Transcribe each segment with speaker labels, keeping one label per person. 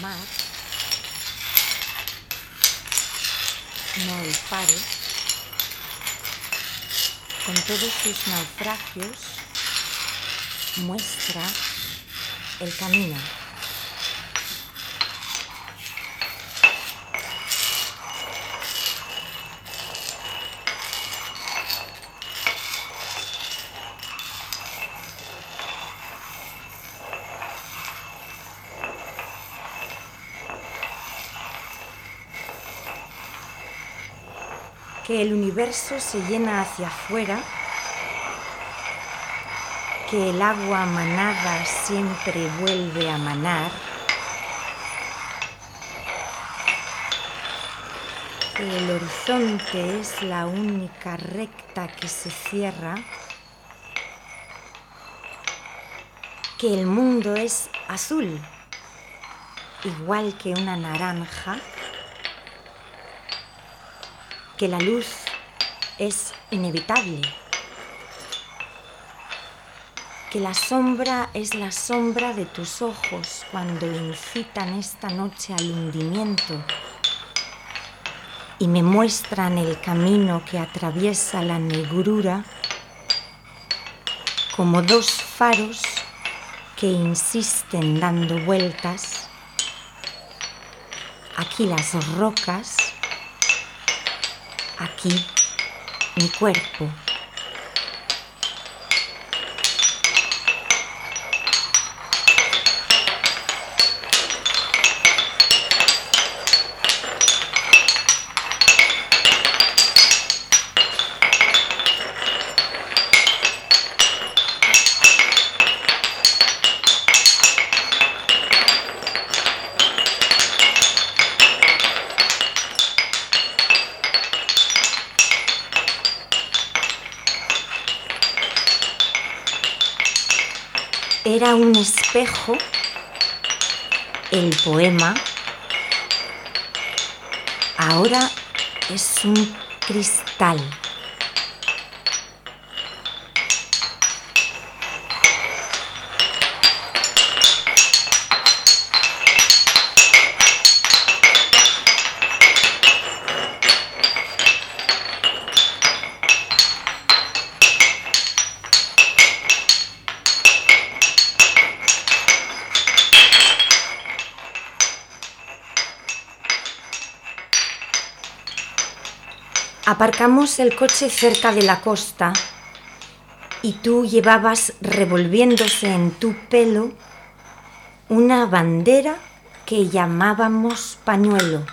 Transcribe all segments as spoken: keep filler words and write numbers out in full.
Speaker 1: mar, no el faro, con todos sus naufragios, muestra el camino. Que el universo se llena hacia afuera, que el agua manada siempre vuelve a manar, que el horizonte es la única recta que se cierra, que el mundo es azul, igual que una naranja, que la luz es inevitable, que la sombra es la sombra de tus ojos cuando incitan esta noche al hundimiento y me muestran el camino que atraviesa la negrura como dos faros que insisten dando vueltas. Aquí las rocas, aquí mi cuerpo. Era un espejo, el poema, ahora es un cristal. Aparcamos el coche cerca de la costa y tú llevabas revolviéndose en tu pelo una bandera que llamábamos pañuelo.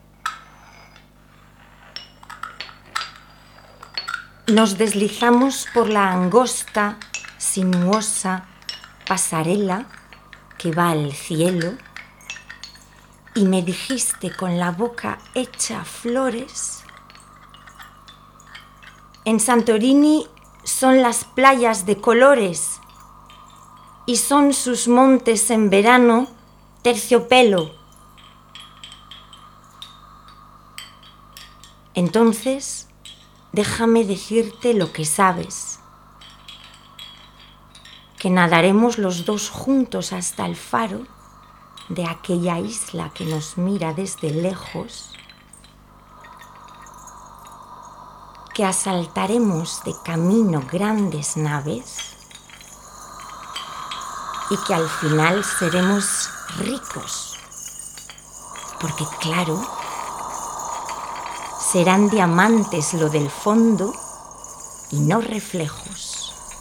Speaker 1: Nos deslizamos por la angosta, sinuosa pasarela que va al cielo y me dijiste con la boca hecha flores: en Santorini son las playas de colores y son sus montes en verano terciopelo. Entonces, déjame decirte lo que sabes, que nadaremos los dos juntos hasta el faro de aquella isla que nos mira desde lejos, que asaltaremos de camino grandes naves y que al final seremos ricos, porque claro, serán diamantes lo del fondo y no reflejos.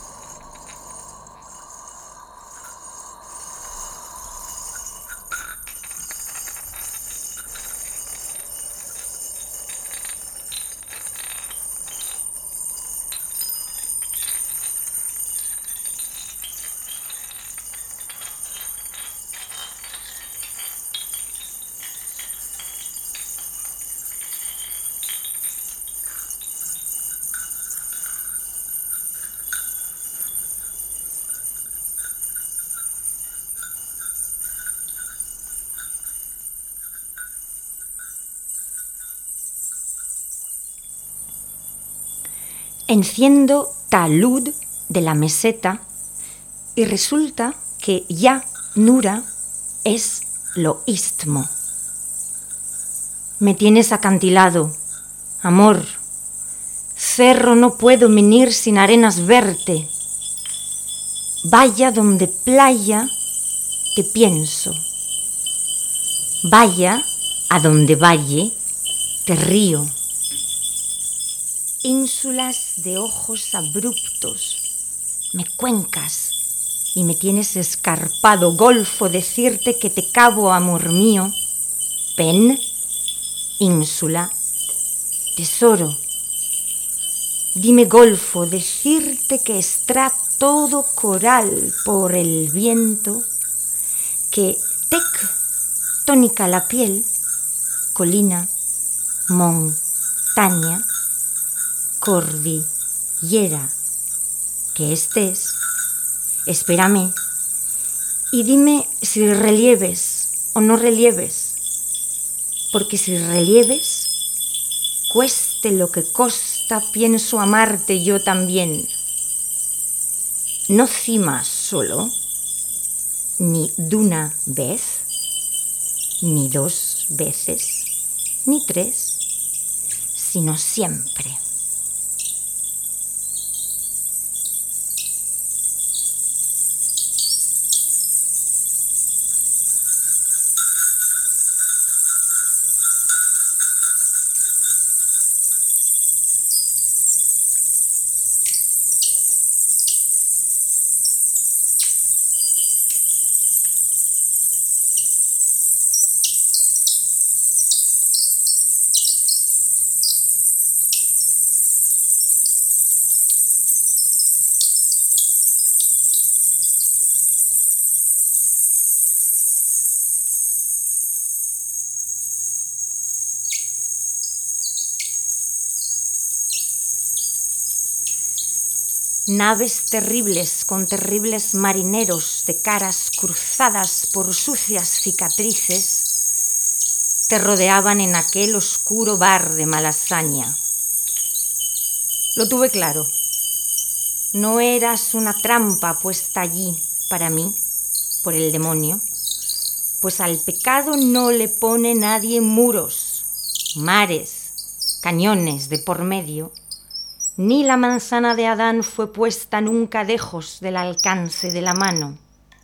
Speaker 1: Enciendo talud de la meseta y resulta que ya Nura es lo istmo. Me tienes acantilado, amor. Cerro no puedo venir sin arenas verte. Vaya donde playa te pienso. Vaya a donde valle te río. Ínsulas de ojos abruptos, me cuencas y me tienes escarpado, golfo, decirte que te cabo, amor mío. Pen, ínsula, tesoro. Dime, golfo, decirte que está todo coral por el viento, que tectónica la piel, colina, montaña, cordillera, que estés, espérame y dime si relieves o no relieves, porque si relieves, cueste lo que costa, pienso amarte yo también. No cima solo, ni d'una vez, ni dos veces, ni tres, sino siempre. Naves terribles con terribles marineros de caras cruzadas por sucias cicatrices te rodeaban en aquel oscuro bar de Malasaña. Lo tuve claro. No eras una trampa puesta allí para mí por el demonio, pues al pecado no le pone nadie muros, mares, cañones de por medio. Ni la manzana de Adán fue puesta nunca lejos del alcance de la mano.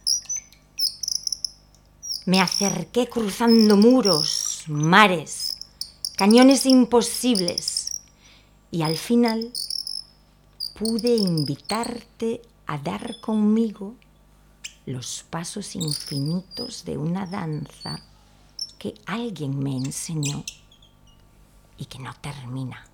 Speaker 1: Me acerqué cruzando muros, mares, cañones imposibles y al final pude invitarte a dar conmigo los pasos infinitos de una danza que alguien me enseñó y que no termina.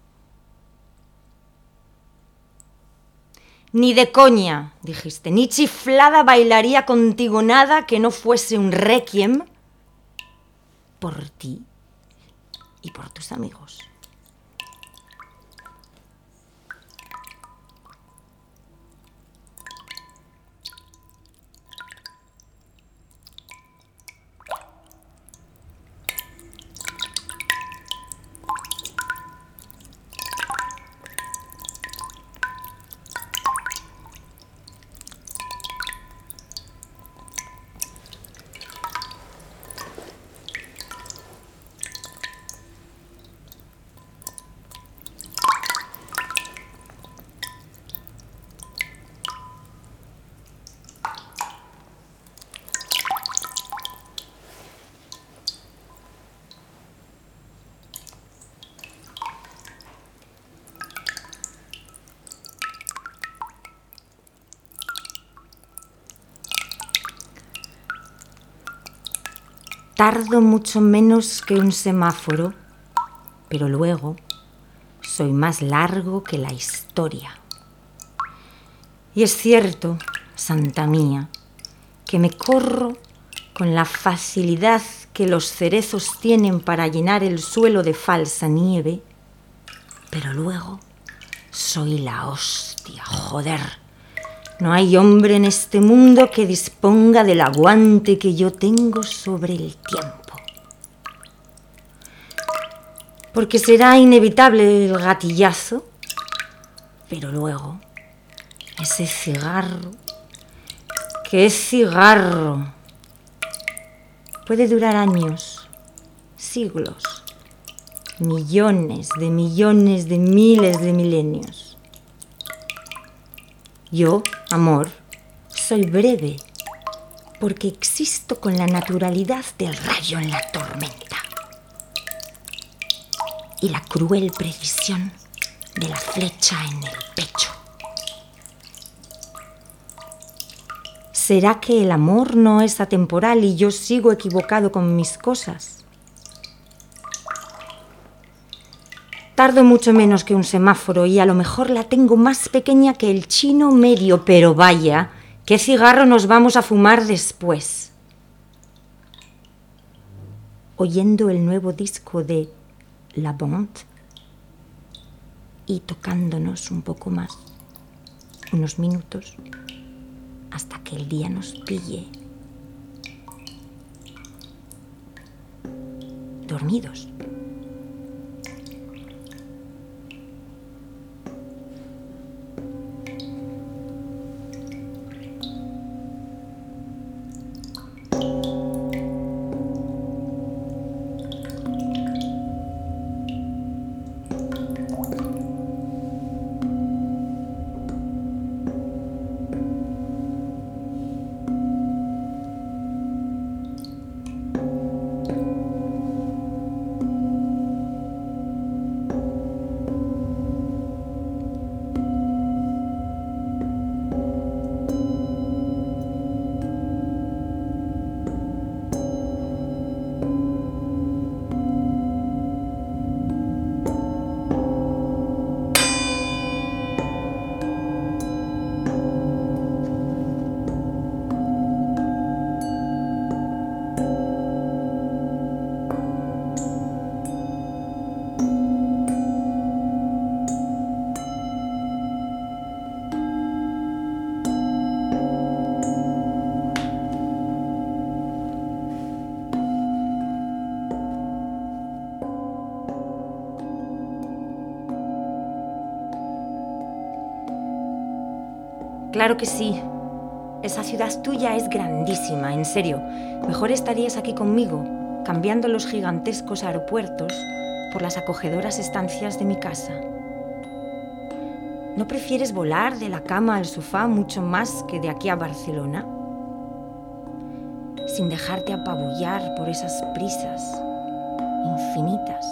Speaker 1: Ni de coña, dijiste, ni chiflada bailaría contigo nada que no fuese un requiem por ti y por tus amigos. Tardo mucho menos que un semáforo, pero luego soy más largo que la historia. Y es cierto, santa mía, que me corro con la facilidad que los cerezos tienen para llenar el suelo de falsa nieve, pero luego soy la hostia, joder. No hay hombre en este mundo que disponga del aguante que yo tengo sobre el tiempo. Porque será inevitable el gatillazo, pero luego ese cigarro, que es cigarro, puede durar años, siglos, millones de millones de miles de milenios. Yo, amor, soy breve, porque existo con la naturalidad del rayo en la tormenta y la cruel precisión de la flecha en el pecho. ¿Será que el amor no es atemporal y yo sigo equivocado con mis cosas? Tardo mucho menos que un semáforo y a lo mejor la tengo más pequeña que el chino medio, pero vaya, ¿qué cigarro nos vamos a fumar después? Oyendo el nuevo disco de La Bande y tocándonos un poco más, unos minutos, hasta que el día nos pille dormidos. Claro que sí. Esa ciudad tuya es grandísima, en serio. Mejor estarías aquí conmigo, cambiando los gigantescos aeropuertos por las acogedoras estancias de mi casa. ¿No prefieres volar de la cama al sofá mucho más que de aquí a Barcelona? Sin dejarte apabullar por esas prisas infinitas.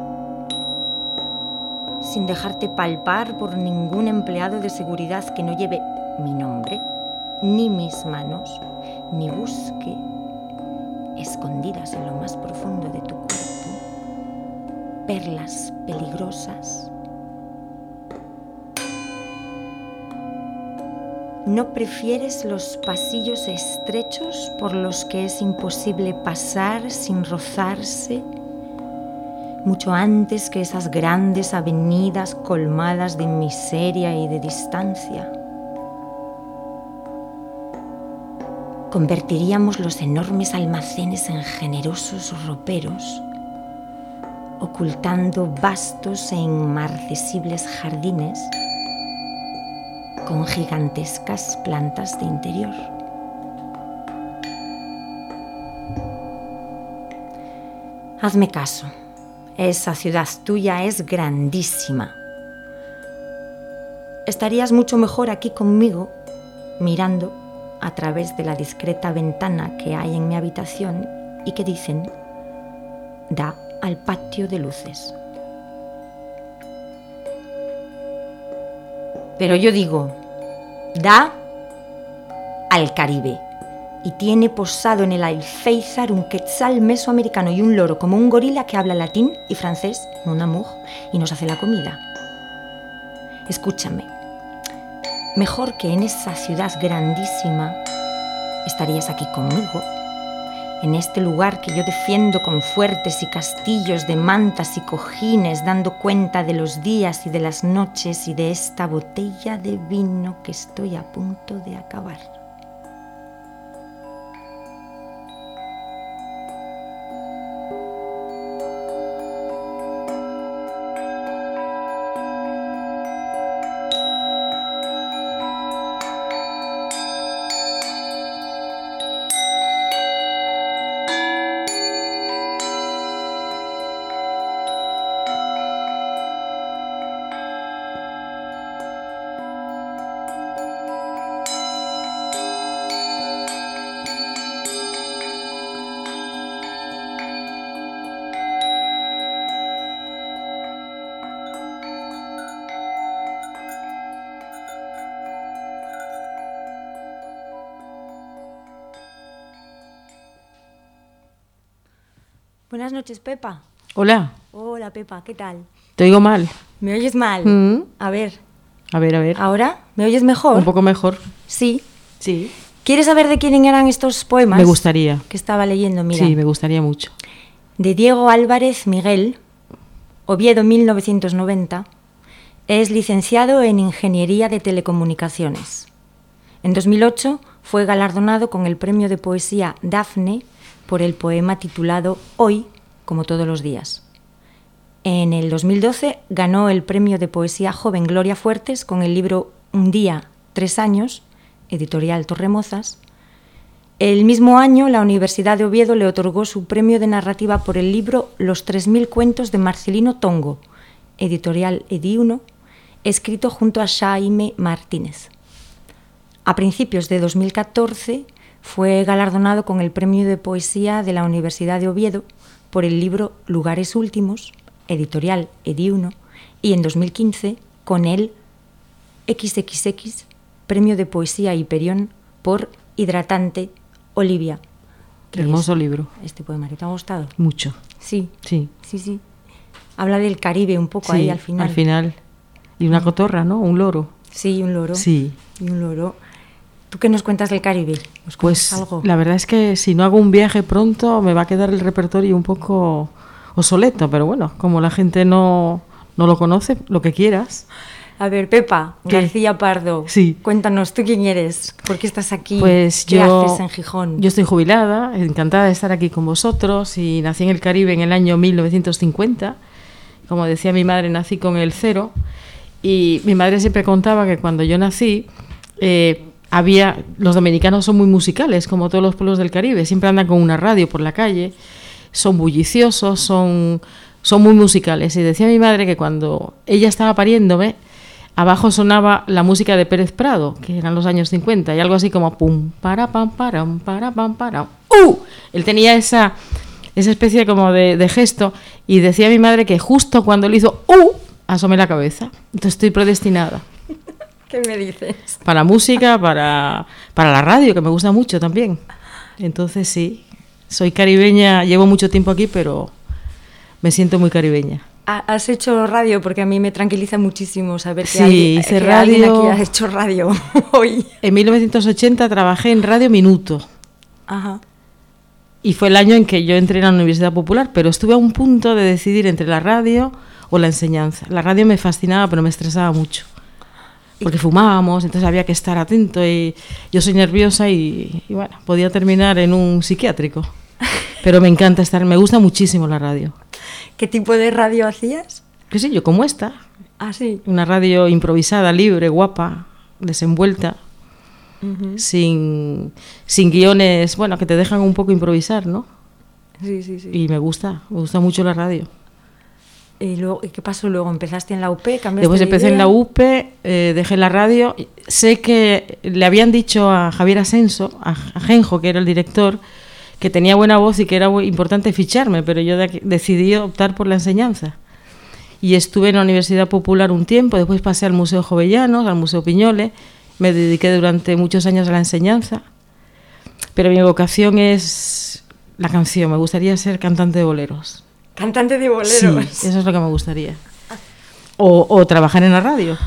Speaker 1: Sin dejarte palpar por ningún empleado de seguridad que no lleve mi nombre, ni mis manos, ni busque, escondidas en lo más profundo de tu cuerpo, perlas peligrosas. ¿No prefieres los pasillos estrechos por los que es imposible pasar sin rozarse, mucho antes que esas grandes avenidas colmadas de miseria y de distancia? Convertiríamos los enormes almacenes en generosos roperos, ocultando vastos e inmarcesibles jardines con gigantescas plantas de interior. Hazme caso, esa ciudad tuya es grandísima. Estarías mucho mejor aquí conmigo, mirando a través de la discreta ventana que hay en mi habitación y que dicen da al patio de luces. Pero yo digo, da al Caribe, y tiene posado en el alféizar un quetzal mesoamericano y un loro como un gorila que habla latín y francés, mon amour, y nos hace la comida. Escúchame, mejor que en esa ciudad grandísima estarías aquí conmigo, en este lugar que yo defiendo con fuertes y castillos de mantas y cojines, dando cuenta de los días y de las noches y de esta botella de vino que estoy a punto de acabar. Buenas noches, Pepa.
Speaker 2: Hola.
Speaker 1: Hola, Pepa, ¿qué tal?
Speaker 2: Te oigo mal.
Speaker 1: ¿Me oyes mal?
Speaker 2: Mm.
Speaker 1: A ver.
Speaker 2: A ver, a ver.
Speaker 1: ¿Ahora? ¿Me oyes mejor?
Speaker 2: Un poco mejor.
Speaker 1: Sí.
Speaker 2: Sí.
Speaker 1: ¿Quieres saber de quién eran estos poemas?
Speaker 2: Me gustaría.
Speaker 1: Que estaba leyendo, mira.
Speaker 2: Sí, me gustaría mucho.
Speaker 1: De Diego Álvarez Miguel, Oviedo mil novecientos noventa, es licenciado en Ingeniería de Telecomunicaciones. En dos mil ocho fue galardonado con el premio de poesía Dafne por el poema titulado Hoy, como todos los días. En el dos mil doce ganó el premio de poesía joven Gloria Fuertes con el libro Un día, tres años, editorial Torremozas. El mismo año, la Universidad de Oviedo le otorgó su premio de narrativa por el libro Los tres mil cuentos de Marcelino Tongo, editorial Ediuno, escrito junto a Xaime Martínez. A principios de dos mil catorce fue galardonado con el premio de poesía de la Universidad de Oviedo por el libro Lugares Últimos, editorial Ediuno, y en dos mil quince con el equis equis equis, premio de poesía Hiperión por Hidratante Olivia.
Speaker 2: Hermoso libro.
Speaker 1: Este poemario, ¿te ha gustado?
Speaker 2: Mucho.
Speaker 1: Sí.
Speaker 2: Sí.
Speaker 1: Sí, sí. Habla del Caribe un poco
Speaker 2: Sí,
Speaker 1: ahí al final.
Speaker 2: al final. Y una cotorra, ¿no? Un loro.
Speaker 1: Sí, un loro.
Speaker 2: Sí.
Speaker 1: Y un loro. ¿Tú qué nos cuentas del Caribe? ¿Nos
Speaker 2: Pues
Speaker 1: algo?
Speaker 2: La verdad es que si no hago un viaje pronto me va a quedar el repertorio un poco obsoleto, pero bueno, como la gente no, no lo conoce, lo que quieras.
Speaker 1: A ver, Pepa,
Speaker 2: ¿Qué?
Speaker 1: García Pardo,
Speaker 2: Sí.
Speaker 1: Cuéntanos, ¿tú quién eres? ¿Por qué estás aquí?
Speaker 2: Pues
Speaker 1: ¿Qué
Speaker 2: yo,
Speaker 1: haces en Gijón?
Speaker 2: Yo estoy jubilada, encantada de estar aquí con vosotros, y nací en el Caribe en el año mil novecientos cincuenta. Como decía mi madre, nací con el cero, y mi madre siempre contaba que cuando yo nací, eh, había, los dominicanos son muy musicales, como todos los pueblos del Caribe, siempre andan con una radio por la calle, son bulliciosos, son, son muy musicales. Y decía mi madre que cuando ella estaba pariéndome, abajo sonaba la música de Pérez Prado, que eran los años cincuenta, y algo así como pum, para, pam, param, para, pam, para. ¡Uh! Él tenía esa, esa especie como de, de gesto, y decía mi madre que justo cuando él hizo ¡uh! Asomé la cabeza. Entonces estoy predestinada.
Speaker 1: ¿Qué me dices?
Speaker 2: Para música, para, para la radio, que me gusta mucho también. Entonces sí, soy caribeña, llevo mucho tiempo aquí, pero me siento muy caribeña.
Speaker 1: ¿Has hecho radio? Porque a mí me tranquiliza muchísimo saber que,
Speaker 2: Sí,
Speaker 1: alguien,
Speaker 2: hice
Speaker 1: que
Speaker 2: radio.
Speaker 1: alguien aquí ha hecho radio hoy.
Speaker 2: En mil novecientos ochenta trabajé en Radio Minuto.
Speaker 1: Ajá.
Speaker 2: Y fue el año en que yo entré en la Universidad Popular, pero estuve a un punto de decidir entre la radio o la enseñanza. La radio me fascinaba, pero me estresaba mucho. Porque fumábamos, entonces había que estar atento, y yo soy nerviosa y, y bueno, podía terminar en un psiquiátrico. Pero me encanta estar, me gusta muchísimo la radio.
Speaker 1: ¿Qué tipo de radio hacías?
Speaker 2: ¿Qué sé yo? Como esta.
Speaker 1: Ah, sí.
Speaker 2: Una radio improvisada, libre, guapa, desenvuelta,
Speaker 1: Uh-huh.
Speaker 2: sin, sin guiones, bueno, que te dejan un poco improvisar, ¿no?
Speaker 1: Sí, sí, sí.
Speaker 2: Y me gusta, me gusta mucho la radio.
Speaker 1: ¿Y luego, ¿y qué pasó luego? ¿Empezaste en la U P? ¿Cambiaste
Speaker 2: Después
Speaker 1: de
Speaker 2: empecé
Speaker 1: idea?
Speaker 2: en la U P, eh, dejé la radio. Sé que le habían dicho a Javier Asenso, a, a Genjo, que era el director, que tenía buena voz y que era muy importante ficharme, pero yo de, decidí optar por la enseñanza. Y estuve en la Universidad Popular un tiempo, después pasé al Museo Jovellanos, al Museo Piñole, me dediqué durante muchos años a la enseñanza, pero mi vocación es la canción, me gustaría ser cantante de boleros.
Speaker 1: Cantante de boleros.
Speaker 2: Sí, eso es lo que me gustaría. O, o trabajar en la radio.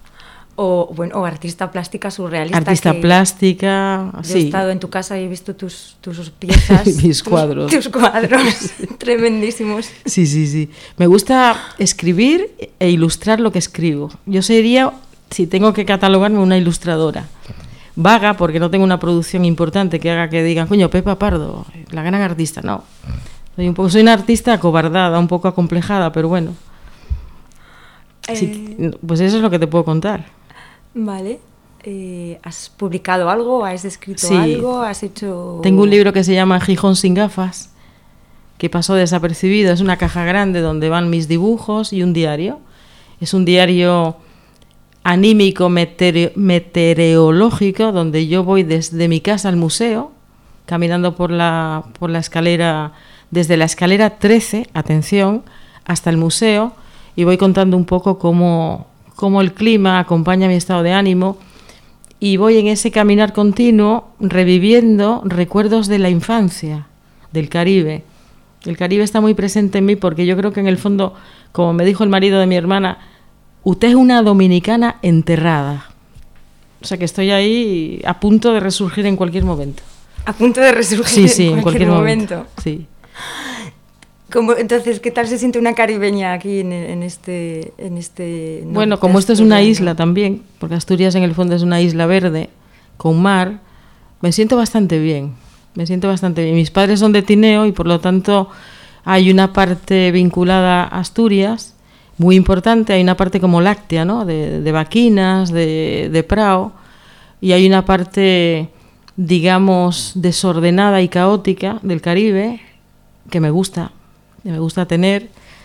Speaker 1: O, bueno, o artista plástica surrealista.
Speaker 2: Artista
Speaker 1: que
Speaker 2: plástica,
Speaker 1: yo
Speaker 2: sí.
Speaker 1: he estado en tu casa y he visto tus, tus piezas.
Speaker 2: Mis
Speaker 1: tus,
Speaker 2: cuadros.
Speaker 1: Tus cuadros, tremendísimos.
Speaker 2: Sí, sí, sí. Me gusta escribir e ilustrar lo que escribo. Yo sería, si tengo que catalogarme, una ilustradora. Vaga, porque no tengo una producción importante que haga que digan, coño, Pepa Pardo, la gran artista. No. Soy un poco, soy una artista acobardada, un poco acomplejada, pero bueno.
Speaker 1: Eh...
Speaker 2: Sí, pues eso es lo que te puedo contar.
Speaker 1: Vale. Eh, ¿Has publicado algo? ¿Has escrito
Speaker 2: Sí.
Speaker 1: algo? ¿Has hecho...?
Speaker 2: Tengo un libro que se llama Gijón sin gafas, que pasó desapercibido. Es una caja grande donde van mis dibujos y un diario. Es un diario anímico, meteore- meteorológico, donde yo voy desde mi casa al museo, caminando por la, por la escalera, desde la escalera trece, atención, hasta el museo, y voy contando un poco cómo, cómo el clima acompaña mi estado de ánimo, y voy en ese caminar continuo reviviendo recuerdos de la infancia, del Caribe, El Caribe está muy presente en mí porque yo creo que en el fondo, como me dijo el marido de mi hermana, usted es una dominicana enterrada. O sea que estoy ahí a punto de resurgir en cualquier momento.
Speaker 1: A punto de resurgir
Speaker 2: sí, sí,
Speaker 1: en, cualquier
Speaker 2: en cualquier
Speaker 1: momento.
Speaker 2: momento. Sí.
Speaker 1: Como, entonces, ¿qué tal se siente una caribeña aquí en, en este, en este?
Speaker 2: Bueno, como esto es una isla también, porque Asturias en el fondo es una isla verde con mar, me siento bastante bien. Me siento bastante bien. Mis padres son de Tineo y por lo tanto hay una parte vinculada a Asturias muy importante. Hay una parte como láctea, ¿no? De, de vaquinas, de, de prao, y hay una parte, digamos, desordenada y caótica del Caribe que me gusta. Me gusta tener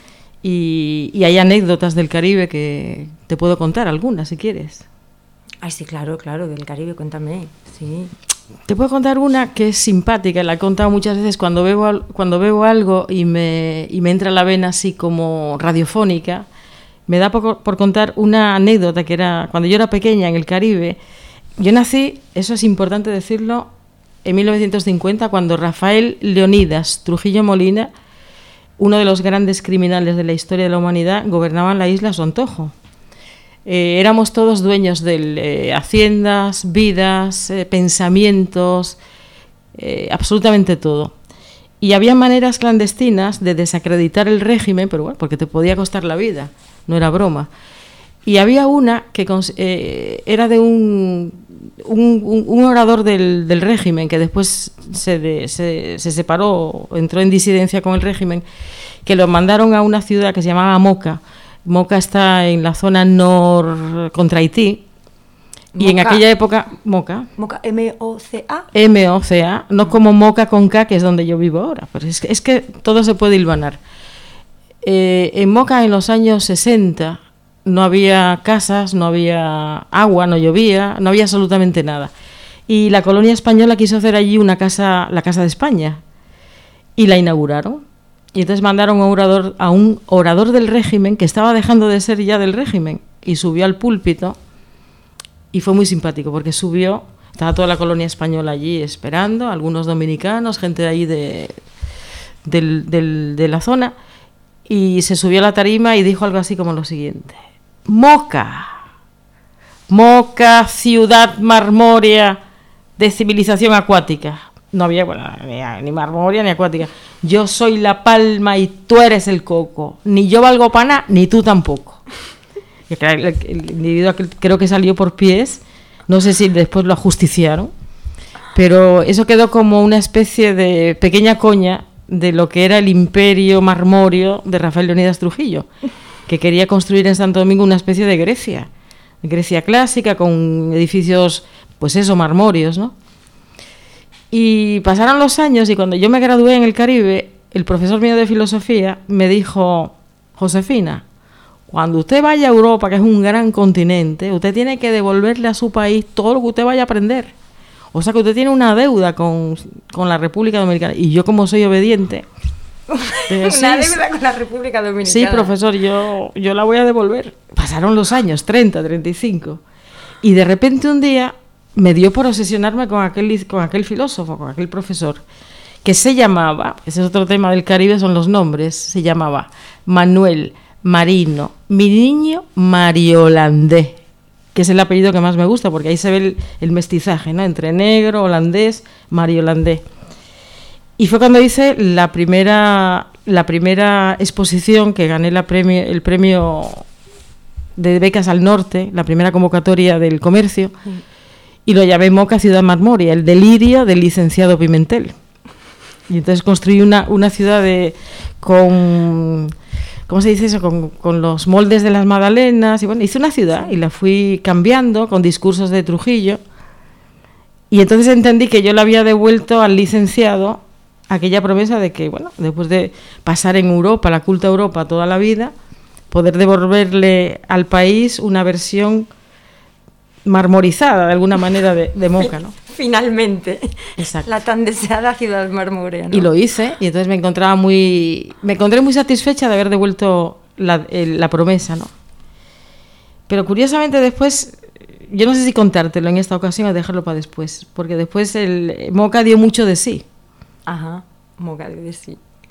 Speaker 2: y, y hay anécdotas del Caribe que te puedo contar algunas si quieres.
Speaker 1: Ay, sí, claro, claro, del Caribe, cuéntame, sí.
Speaker 2: Te puedo contar una que es simpática, la he contado muchas veces cuando bebo, cuando bebo algo y me, y me entra la vena así como radiofónica. Me da por, por contar una anécdota que era cuando yo era pequeña en el Caribe. Yo nací, eso es importante decirlo, en mil novecientos cincuenta, cuando Rafael Leonidas Trujillo Molina, uno de los grandes criminales de la historia de la humanidad, gobernaba la isla a su antojo. Eh, éramos todos dueños de eh, haciendas, vidas, eh, pensamientos, eh, absolutamente todo. Y había maneras clandestinas de desacreditar el régimen, pero bueno, porque te podía costar la vida, no era broma. Y había una que eh, era de un, un, un orador del, del régimen, que después se, de, se, se separó, entró en disidencia con el régimen, que lo mandaron a una ciudad que se llamaba Moca. Moca está en la zona nor contra Haití. Moca. Y en aquella época, Moca.
Speaker 1: Moca, M O C A.
Speaker 2: M O C A, no como Moca con K, que es donde yo vivo ahora. Pero es que, es que todo se puede hilvanar. Eh, en Moca, en los años sesenta, no había casas, no había agua, no llovía, no había absolutamente nada. Y la colonia española quiso hacer allí una casa, la Casa de España, y la inauguraron. Y entonces mandaron a un orador, a un orador del régimen, que estaba dejando de ser ya del régimen, y subió al púlpito, y fue muy simpático, porque subió, estaba toda la colonia española allí esperando, algunos dominicanos, gente de ahí de, del, del, de la zona, y se subió a la tarima y dijo algo así como lo siguiente: Moca, Moca, ciudad marmórea de civilización acuática. No había, bueno, ni, ni marmórea ni acuática. Yo soy la palma y tú eres el coco. Ni yo valgo para nada, ni tú tampoco. Y el, el, el individuo creo que salió por pies. No sé si después lo ajusticiaron. Pero eso quedó como una especie de pequeña coña de lo que era el imperio marmóreo de Rafael Leonidas Trujillo, que quería construir en Santo Domingo una especie de Grecia. Grecia clásica, con edificios, pues eso, marmóreos, ¿no? Y pasaron los años y cuando yo me gradué en el Caribe, el profesor mío de filosofía me dijo: Josefina, cuando usted vaya a Europa, que es un gran continente, usted tiene que devolverle a su país todo lo que usted vaya a aprender. O sea que usted tiene una deuda con, con la República Dominicana. Y yo, como soy obediente...
Speaker 1: Una sí, deuda con la República Dominicana.
Speaker 2: Sí, profesor, yo, yo la voy a devolver. Pasaron los años, treinta, treinta y cinco. Y de repente un día me dio por obsesionarme con aquel, con aquel filósofo, con aquel profesor, que se llamaba, ese es otro tema del Caribe, son los nombres, se llamaba Manuel Marino Mi Niño Mariolandé, que es el apellido que más me gusta, porque ahí se ve el, el mestizaje, ¿no? Entre negro, holandés, mariolandé. Y fue cuando hice la primera, la primera exposición, que gané la premio, el premio de becas al norte, la primera convocatoria del comercio, sí. Y lo llamé Moca Ciudad Marmórea, el delirio del licenciado Pimentel. Y entonces construí una, una ciudad de, con... ¿Cómo se dice eso? Con, con los moldes de las magdalenas. Y bueno, hice una ciudad y la fui cambiando con discursos de Trujillo. Y entonces entendí que yo le había devuelto al licenciado aquella promesa de que, bueno, después de pasar en Europa, la culta Europa toda la vida, poder devolverle al país una versión marmorizada, de alguna manera, de, de Moca, ¿no?
Speaker 1: Finalmente.
Speaker 2: Exacto.
Speaker 1: La tan deseada ciudad marmórea, ¿no?
Speaker 2: Y lo hice, y entonces me encontraba muy... Me encontré muy satisfecha de haber devuelto la, el, la promesa, ¿no? Pero curiosamente después, yo no sé si contártelo en esta ocasión o dejarlo para después, porque después el Moca dio mucho de sí.
Speaker 1: Ajá, Moca dio de sí.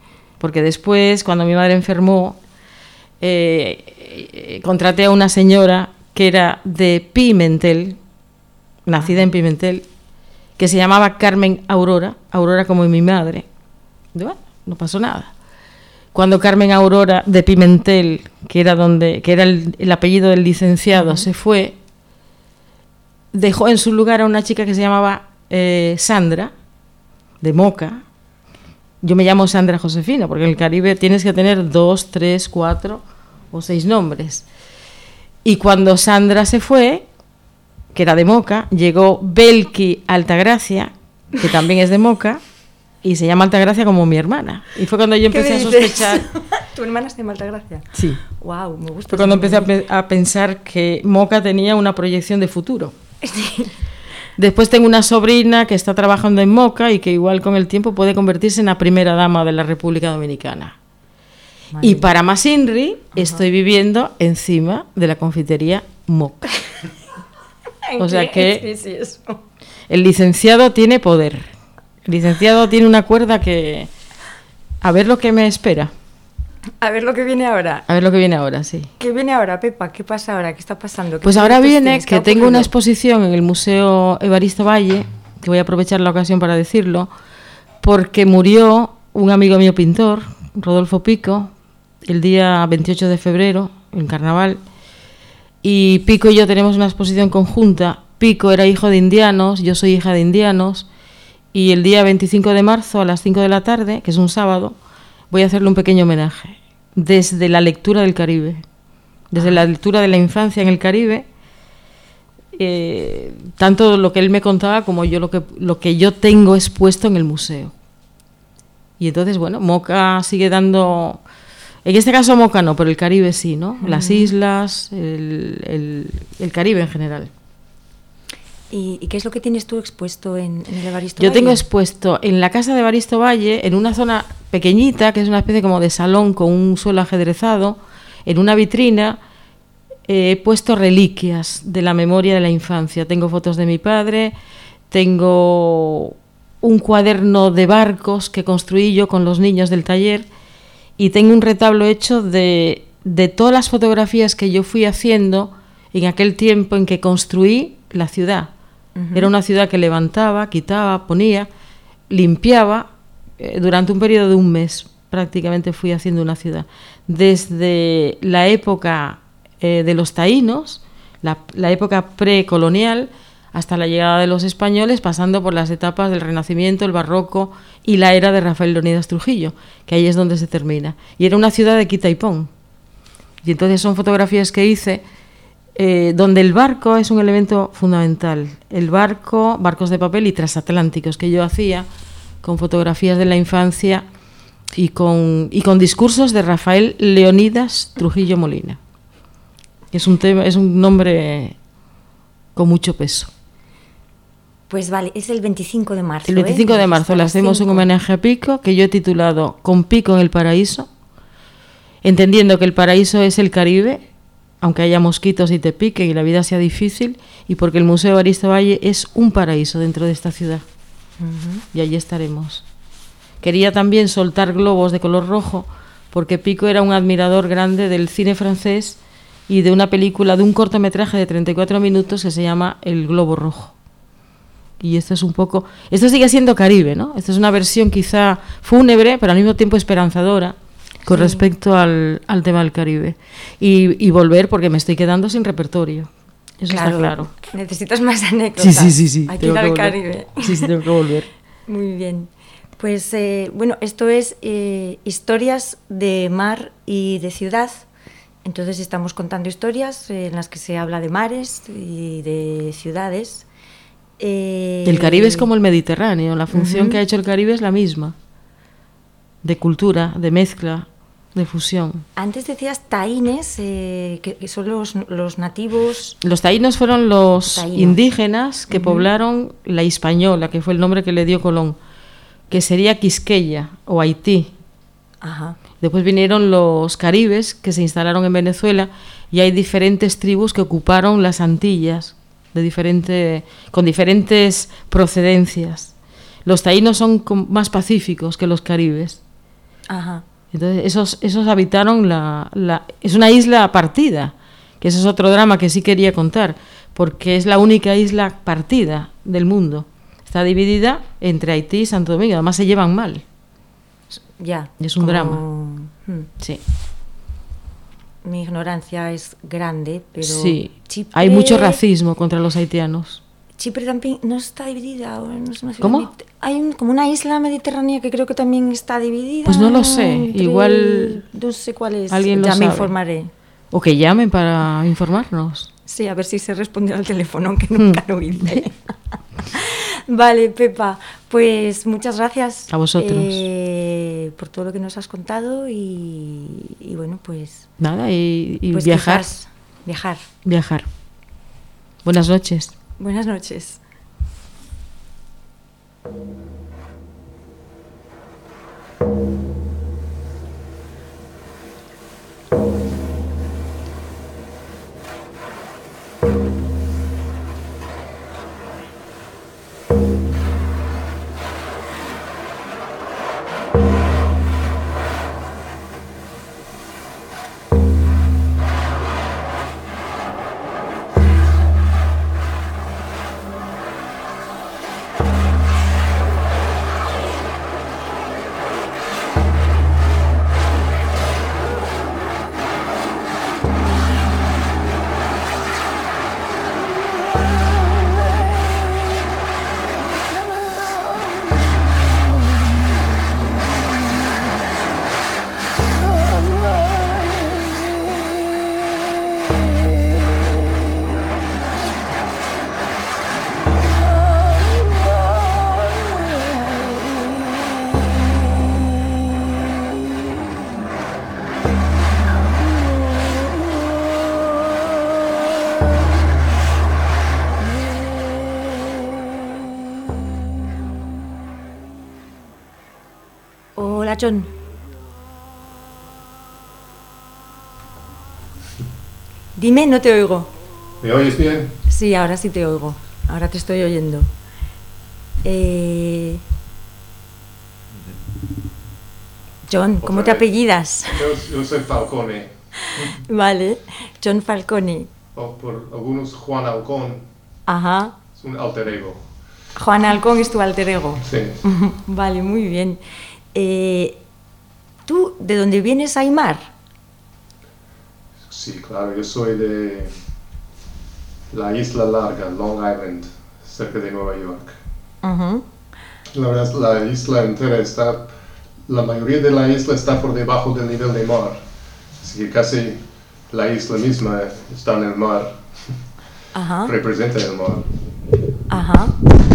Speaker 2: porque después, cuando mi madre enfermó, eh, eh, contraté a una señora que era de Pimentel, nacida en Pimentel, que se llamaba Carmen Aurora, Aurora como mi madre. Y bueno, no pasó nada. Cuando Carmen Aurora de Pimentel, que era donde, que era el, el apellido del licenciado, uh-huh. se fue, dejó en su lugar a una chica que se llamaba eh, Sandra, de Moca. Yo me llamo Sandra Josefina, porque en el Caribe tienes que tener dos, tres, cuatro o seis nombres. Y cuando Sandra se fue, que era de Moca, llegó Belki Altagracia, que también es de Moca, y se llama Altagracia como mi hermana. Y fue cuando yo empecé a sospechar...
Speaker 1: ¿Tu hermana se llama Altagracia?
Speaker 2: Sí.
Speaker 1: Wow, me gusta.
Speaker 2: Fue cuando empecé a, pe- a pensar que Moca tenía una proyección de futuro.
Speaker 1: Sí.
Speaker 2: Después tengo una sobrina que está trabajando en Moca y que igual con el tiempo puede convertirse en la primera dama de la República Dominicana. Madre y para más Inri, estoy viviendo encima de la confitería Moca. O sea que
Speaker 1: sí, sí, eso.
Speaker 2: El licenciado tiene poder. El licenciado tiene una cuerda que... A ver lo que me espera.
Speaker 1: A ver lo que viene ahora.
Speaker 2: A ver lo que viene ahora, sí.
Speaker 1: ¿Qué viene ahora, Pepa? ¿Qué pasa ahora? ¿Qué está pasando? ¿Qué
Speaker 2: pues ahora viene
Speaker 1: tienes?
Speaker 2: que tengo una exposición en el Museo Evaristo Valle, que voy a aprovechar la ocasión para decirlo, porque murió un amigo mío pintor, Rodolfo Pico, el día veintiocho de febrero, en Carnaval, y Pico y yo tenemos una exposición conjunta. Pico era hijo de indianos, yo soy hija de indianos, y el día veinticinco de marzo a las cinco de la tarde, que es un sábado, voy a hacerle un pequeño homenaje, desde la lectura del Caribe, desde la lectura de la infancia en el Caribe, eh, tanto lo que él me contaba como yo lo que, lo que yo tengo expuesto en el museo. Y entonces, bueno, Moca sigue dando... En este caso Moca no, pero el Caribe sí, ¿no? Uh-huh. Las islas, el, el, el Caribe en general.
Speaker 1: ¿Y, ¿Y qué es lo que tienes tú expuesto en, en el Evaristo
Speaker 2: Yo
Speaker 1: Valle?
Speaker 2: tengo expuesto en la casa de Evaristo Valle, en una zona pequeñita, que es una especie como de salón con un suelo ajedrezado, en una vitrina eh, he puesto reliquias de la memoria de la infancia. Tengo fotos de mi padre, tengo un cuaderno de barcos que construí yo con los niños del taller y tengo un retablo hecho de, de todas las fotografías que yo fui haciendo en aquel tiempo en que construí la ciudad. Uh-huh. Era una ciudad que levantaba, quitaba, ponía, limpiaba. Eh, durante un periodo de un mes prácticamente fui haciendo una ciudad. Desde la época eh, de los taínos, la, la época precolonial, hasta la llegada de los españoles, pasando por las etapas del Renacimiento, el Barroco y la era de Rafael Leónidas Trujillo, que ahí es donde se termina. Y era una ciudad de quita y pon. Y entonces son fotografías que hice Eh, donde el barco es un elemento fundamental. El barco, barcos de papel y transatlánticos que yo hacía con fotografías de la infancia y con, y con discursos de Rafael Leónidas Trujillo Molina. Es un tema, es un nombre con mucho peso.
Speaker 1: Pues vale, es el veinticinco de marzo.
Speaker 2: El veinticinco
Speaker 1: ¿eh?
Speaker 2: de marzo le hacemos un homenaje a Pico, que yo he titulado Con Pico en el Paraíso, entendiendo que el paraíso es el Caribe, aunque haya mosquitos y te piquen y la vida sea difícil, y porque el Museo Evaristo Valle es un paraíso dentro de esta ciudad. Uh-huh. Y allí estaremos. Quería también soltar globos de color rojo, porque Pico era un admirador grande del cine francés y de una película, de un cortometraje de treinta y cuatro minutos que se llama El Globo Rojo. Y esto es un poco... Esto sigue siendo Caribe, ¿no? Esta es una versión quizá fúnebre, pero al mismo tiempo esperanzadora, con sí. respecto al, al tema del Caribe. Y, y volver, porque me estoy quedando sin repertorio. Eso claro, está claro.
Speaker 1: Necesitas más anécdotas.
Speaker 2: Sí, sí, sí. sí.
Speaker 1: Aquí ir al Caribe.
Speaker 2: Sí, sí, tengo que volver.
Speaker 1: Muy bien. Pues, eh, bueno, esto es eh, historias de mar y de ciudad. Entonces estamos contando historias eh, en las que se habla de mares y de ciudades. Eh,
Speaker 2: el Caribe es como el Mediterráneo. La función uh-huh. que ha hecho el Caribe es la misma. De cultura, de mezcla, de fusión.
Speaker 1: Antes decías taínes, eh, que, que son los, los nativos...
Speaker 2: Los taínos fueron los taínos. indígenas que uh-huh. poblaron la Hispaniola, que fue el nombre que le dio Colón, que sería Quisqueya o Haití.
Speaker 1: Ajá.
Speaker 2: Después vinieron los caribes, que se instalaron en Venezuela, y hay diferentes tribus que ocuparon las Antillas, de diferente, con diferentes procedencias. Los taínos son más pacíficos que los caribes.
Speaker 1: Ajá.
Speaker 2: Entonces, esos, esos habitaron la, la... Es una isla partida, que ese es otro drama que sí quería contar, porque es la única isla partida del mundo. Está dividida entre Haití y Santo Domingo, además se llevan mal.
Speaker 1: Ya.
Speaker 2: Es un
Speaker 1: como...
Speaker 2: drama.
Speaker 1: Hmm.
Speaker 2: Sí.
Speaker 1: Mi ignorancia es grande, pero...
Speaker 2: Sí,
Speaker 1: Chipre...
Speaker 2: hay mucho racismo contra los haitianos.
Speaker 1: Chipre también no está dividida. No es una ciudad.
Speaker 2: ¿Cómo?
Speaker 1: Hay un, como una isla mediterránea que creo que también está dividida.
Speaker 2: Pues no lo sé,
Speaker 1: entre...
Speaker 2: igual...
Speaker 1: No sé cuál es.
Speaker 2: Alguien lo
Speaker 1: ya
Speaker 2: sabe.
Speaker 1: me informaré.
Speaker 2: O que llamen para informarnos.
Speaker 1: Sí, a ver si se responde al teléfono, aunque nunca lo hice. Vale, Pepa, pues muchas gracias.
Speaker 2: A vosotros.
Speaker 1: Eh, por todo lo que nos has contado y, y bueno, pues...
Speaker 2: Nada, y, y
Speaker 1: pues
Speaker 2: viajar.
Speaker 1: quizás viajar.
Speaker 2: Viajar. Buenas noches.
Speaker 1: Buenas noches. Hola, John. Dime, no te oigo.
Speaker 3: ¿Me oyes bien?
Speaker 1: Sí, ahora sí te oigo. Ahora te estoy oyendo. Eh... John, ¿cómo
Speaker 3: Otra
Speaker 1: te
Speaker 3: vez.
Speaker 1: apellidas?
Speaker 3: Yo, yo soy Falcone,
Speaker 1: Vale, John Falcone.
Speaker 3: o por algunos Juan Halcón,
Speaker 1: Ajá.
Speaker 3: es un alter ego.
Speaker 1: Juan Halcón es tu alter ego.
Speaker 3: Sí.
Speaker 1: Vale, muy bien. Eh, ¿Tú de dónde vienes, Aymar?
Speaker 3: Sí, claro, yo soy de la Isla Larga, Long Island, cerca de Nueva York.
Speaker 1: Uh-huh.
Speaker 3: La verdad es que la isla entera está, la mayoría de la isla está por debajo del nivel del mar, así que casi la isla misma está en el mar,
Speaker 1: Ajá.
Speaker 3: representa el mar.
Speaker 1: Ajá.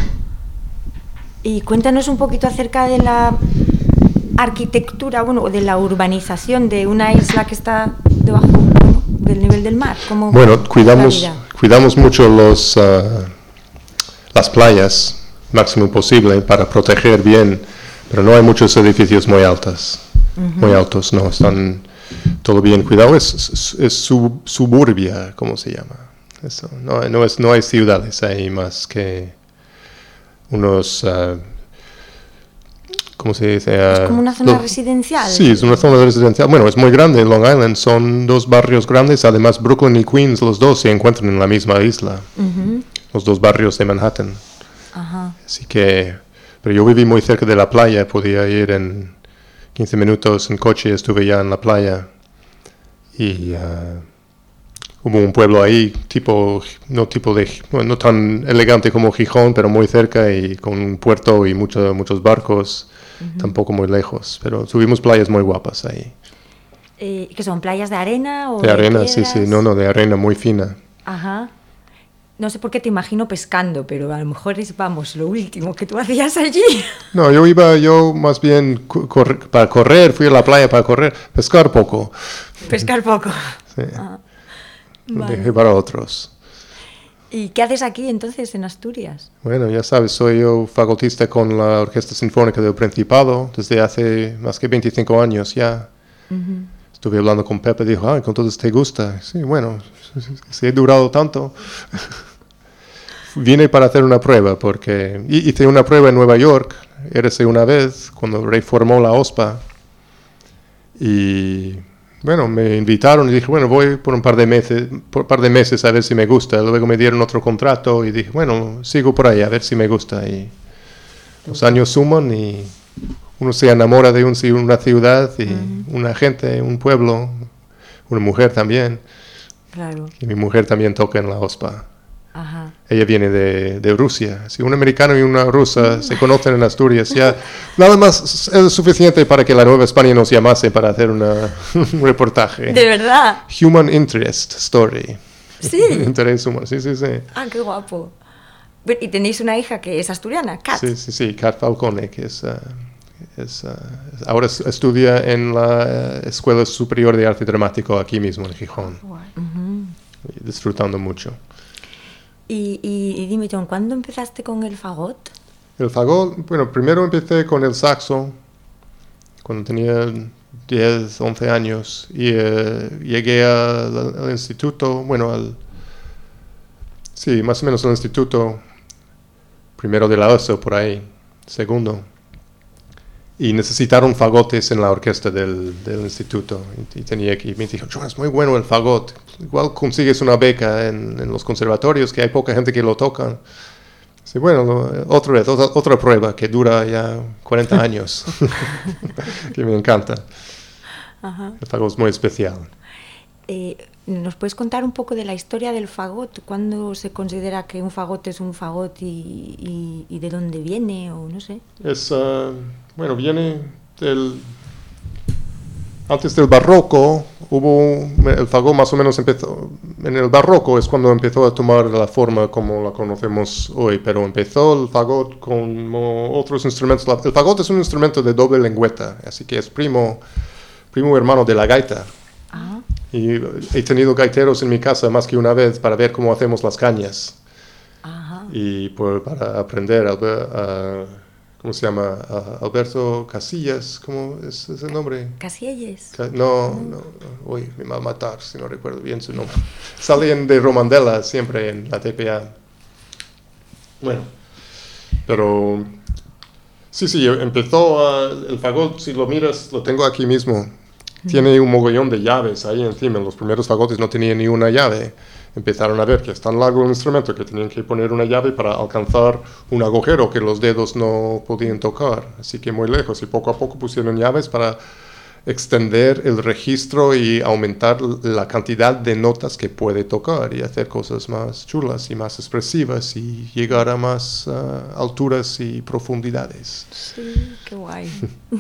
Speaker 1: Y cuéntanos un poquito acerca de la arquitectura, bueno, o de la urbanización de una isla que está debajo del nivel del mar. ¿Cómo
Speaker 3: Bueno, cuidamos,
Speaker 1: es la vida?
Speaker 3: cuidamos mucho los, uh, las playas, máximo posible, para proteger bien, pero no hay muchos edificios muy altos, uh-huh. muy altos, no, están todo bien cuidado, es, es, es sub, suburbia, ¿cómo se llama? Eso, no, no, es, no hay ciudades ahí más que unos... Uh, ¿Cómo se dice?
Speaker 1: ¿Es
Speaker 3: Uh,
Speaker 1: como una zona
Speaker 3: lo,
Speaker 1: residencial?
Speaker 3: Sí, es una zona residencial. Bueno, es muy grande en Long Island. Son dos barrios grandes. Además, Brooklyn y Queens, los dos se encuentran en la misma isla. Uh-huh. Los dos barrios de Manhattan.
Speaker 1: Ajá.
Speaker 3: Así que... Pero yo viví muy cerca de la playa. Podía ir en quince minutos en coche. Estuve ya en la playa. Y... Uh, hubo un pueblo ahí, tipo... No tipo de... Bueno, no tan elegante como Gijón, pero muy cerca y con un puerto y mucho, muchos barcos. Uh-huh. Tampoco muy lejos, pero tuvimos playas muy guapas ahí.
Speaker 1: Eh, ¿Qué son? ¿Playas de arena o
Speaker 3: de, de arena?
Speaker 1: piedras?
Speaker 3: Sí, sí, no, no, de arena muy fina.
Speaker 1: Ajá. No sé por qué te imagino pescando, pero a lo mejor es, vamos, lo último que tú hacías allí. No,
Speaker 3: yo iba, yo más bien cor- para correr, fui a la playa para correr, pescar poco.
Speaker 1: Pescar poco.
Speaker 3: Sí.
Speaker 1: Ah,
Speaker 3: Lo
Speaker 1: vale.
Speaker 3: dejé para otros.
Speaker 1: ¿Y qué haces aquí entonces en Asturias?
Speaker 3: Bueno, ya sabes, soy yo facultista con la Orquesta Sinfónica del Principado desde hace más que veinticinco años ya. Uh-huh. Estuve hablando con Pepe y dijo, ah, entonces te gusta. Sí, bueno, si he durado tanto. Vine para hacer una prueba porque hice una prueba en Nueva York, érase una vez, cuando reformó la O S P A. Y bueno, me invitaron y dije, bueno, voy por un par de meses, por un par de meses a ver si me gusta. Luego me dieron otro contrato y dije, bueno, sigo por ahí a ver si me gusta. Y los años suman y uno se enamora de un, una ciudad y uh-huh. una gente, un pueblo, una mujer también.
Speaker 1: Claro. Y
Speaker 3: mi mujer también toca en la OSPA.
Speaker 1: Ajá.
Speaker 3: Ella viene de, de Rusia. Si un americano y una rusa se conocen en Asturias, ya nada más es suficiente para que la Nueva España nos llamase para hacer una, un reportaje.
Speaker 1: ¿De verdad?
Speaker 3: Human Interest Story.
Speaker 1: Sí.
Speaker 3: Interés humano, sí, sí, sí.
Speaker 1: Ah, qué guapo. ¿Y tenéis una hija que es asturiana, Kat?
Speaker 3: Sí, sí, sí, Kat Falcone, que es, uh, es, uh, ahora estudia en la Escuela Superior de Arte Dramático aquí mismo en Gijón. Uh-huh. Y disfrutando mucho.
Speaker 1: Y, y, y dime, John, ¿cuándo empezaste con el fagot?
Speaker 3: El fagot, bueno, primero empecé con el saxo cuando tenía diez, once años y uh, llegué al, al instituto, bueno, al, sí, más o menos al instituto, primero de la OSO por ahí, segundo, y necesitaron fagotes en la orquesta del, del instituto y, y tenía que, y me dijo, John, es muy bueno el fagot. Igual consigues una beca en, en los conservatorios, que hay poca gente que lo toca. Sí, bueno, lo, otra vez, otra, otra prueba que dura ya cuarenta años, que me encanta.
Speaker 1: Ajá.
Speaker 3: El fagot es muy especial.
Speaker 1: Eh, ¿Nos puedes contar un poco de la historia del fagot? ¿Cuándo se considera que un fagot es un fagot y, y, y de dónde viene o no sé?
Speaker 3: Es, uh, bueno, viene del... Antes del barroco, hubo el fagot más o menos empezó, en el barroco es cuando empezó a tomar la forma como la conocemos hoy, pero empezó el fagot como otros instrumentos. El fagot es un instrumento de doble lengüeta, así que es primo, primo hermano de la gaita.
Speaker 1: Ah.
Speaker 3: Y he tenido gaiteros en mi casa más que una vez para ver cómo hacemos las cañas.
Speaker 1: Ajá.
Speaker 3: Y por, para aprender a... a ¿Cómo se llama? Uh, Alberto Casillas, ¿cómo es ese nombre?
Speaker 1: Casillas.
Speaker 3: Ca no, no, no, uy, me va a matar si no recuerdo bien su nombre. Salen de Romandela siempre en la T P A. Bueno, pero sí, sí, empezó uh, el fagot, si lo miras, lo tengo aquí mismo. Mm. Tiene un mogollón de llaves ahí encima. Los primeros fagotes no tenían ni una llave. Empezaron a ver que es tan largo el instrumento que tenían que poner una llave para alcanzar un agujero que los dedos no podían tocar. Así que muy lejos. Y poco a poco pusieron llaves para extender el registro y aumentar la cantidad de notas que puede tocar y hacer cosas más chulas y más expresivas y llegar a más uh, alturas y profundidades.
Speaker 1: Sí, qué guay.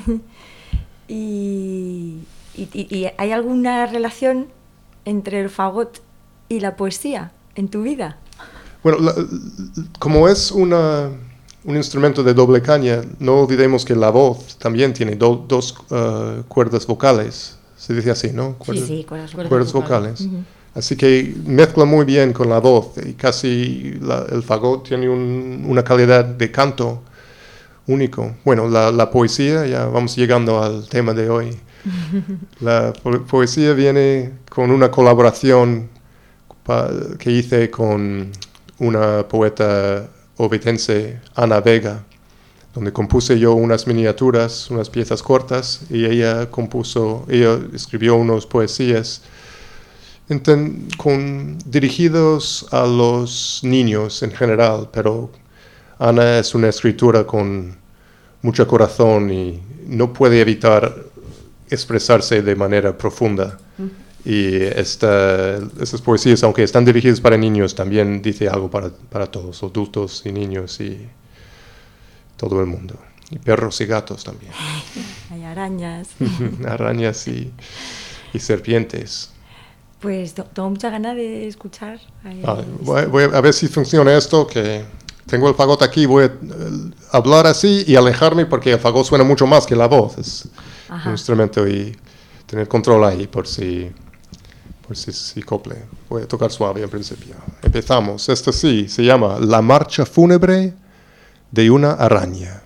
Speaker 1: y, y, ¿Y hay alguna relación entre el fagot y la poesía en tu vida?
Speaker 3: Bueno, la, como es una, un instrumento de doble caña, no olvidemos que la voz también tiene do, dos uh, cuerdas vocales. Se dice así, ¿no? Cuerdas,
Speaker 1: sí, sí, cuerdas,
Speaker 3: cuerdas,
Speaker 1: cuerdas
Speaker 3: vocales.
Speaker 1: vocales. Uh-huh.
Speaker 3: Así que mezcla muy bien con la voz y casi la, el fagot tiene un, una calidad de canto único. Bueno, la, la poesía, ya vamos llegando al tema de hoy. La po poesía viene con una colaboración que hice con una poeta ovetense, Ana Vega, donde compuse yo unas miniaturas, unas piezas cortas, y ella compuso, ella escribió unas poesías con, dirigidos a los niños en general, pero Ana es una escritora con mucho corazón y no puede evitar expresarse de manera profunda. Uh-huh. Y esta, estas poesías, aunque están dirigidas para niños, también dice algo para, para todos, adultos y niños y todo el mundo. Y perros y gatos también.
Speaker 1: Hay arañas.
Speaker 3: Arañas y, y serpientes.
Speaker 1: Pues tengo mucha ganas de escuchar.
Speaker 3: Ah, voy, voy a ver si funciona esto, que tengo el fagot aquí, voy a hablar así y alejarme porque el fagot suena mucho más que la voz. Es Ajá. un instrumento y tener control ahí por si... por si, si cople. Voy a tocar suave en principio. Empezamos. Esta sí, se llama La marcha fúnebre de una araña.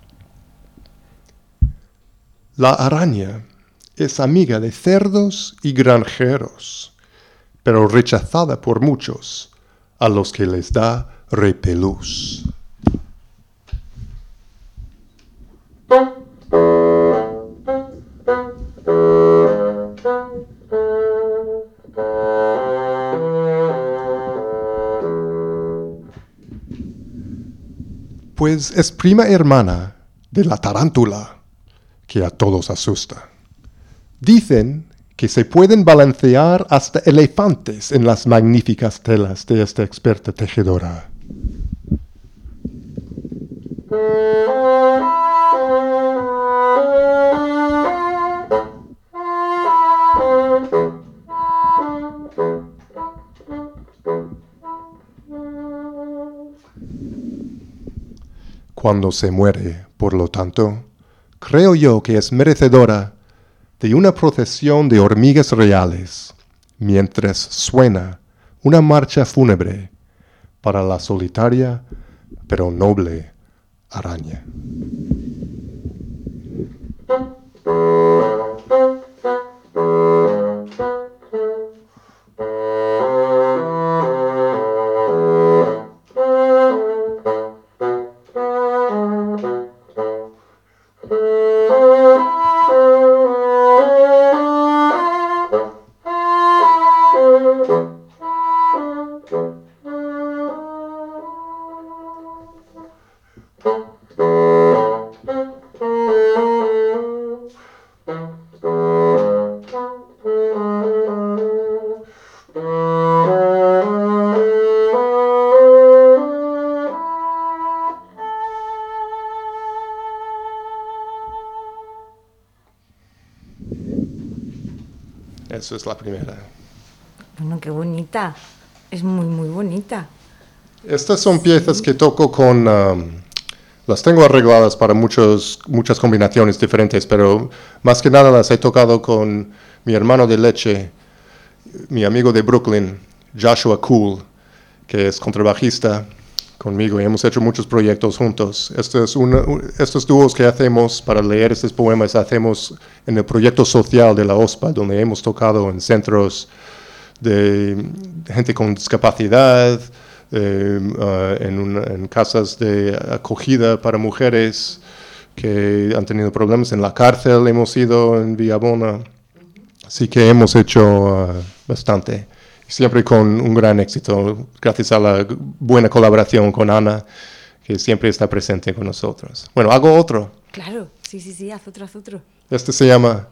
Speaker 3: La araña es amiga de cerdos y granjeros, pero rechazada por muchos, a los que les da repelús. Pues es prima hermana de la tarántula, que a todos asusta. Dicen que se pueden balancear hasta elefantes en las magníficas telas de esta experta tejedora. Cuando se muere, por lo tanto, creo yo que es merecedora de una procesión de hormigas reales, mientras suena una marcha fúnebre para la solitaria pero noble araña. Esa es la primera.
Speaker 1: Bueno, qué bonita. Es muy, muy bonita.
Speaker 3: Estas son piezas que toco con... Um, las tengo arregladas para muchos, muchas combinaciones diferentes, pero más que nada las he tocado con mi hermano de leche, mi amigo de Brooklyn, Joshua Cool, que es contrabajista conmigo, y hemos hecho muchos proyectos juntos. Este es una, estos dúos que hacemos para leer estos poemas, hacemos en el proyecto social de la O S P A, donde hemos tocado en centros de gente con discapacidad, eh, uh, en, una, en casas de acogida para mujeres que han tenido problemas, en la cárcel hemos ido en Villabona, así que hemos hecho uh, bastante. Siempre con un gran éxito, gracias a la buena colaboración con Ana, que siempre está presente con nosotros. Bueno, hago otro.
Speaker 1: Claro, sí, sí, sí, haz otro, haz otro.
Speaker 3: Este se llama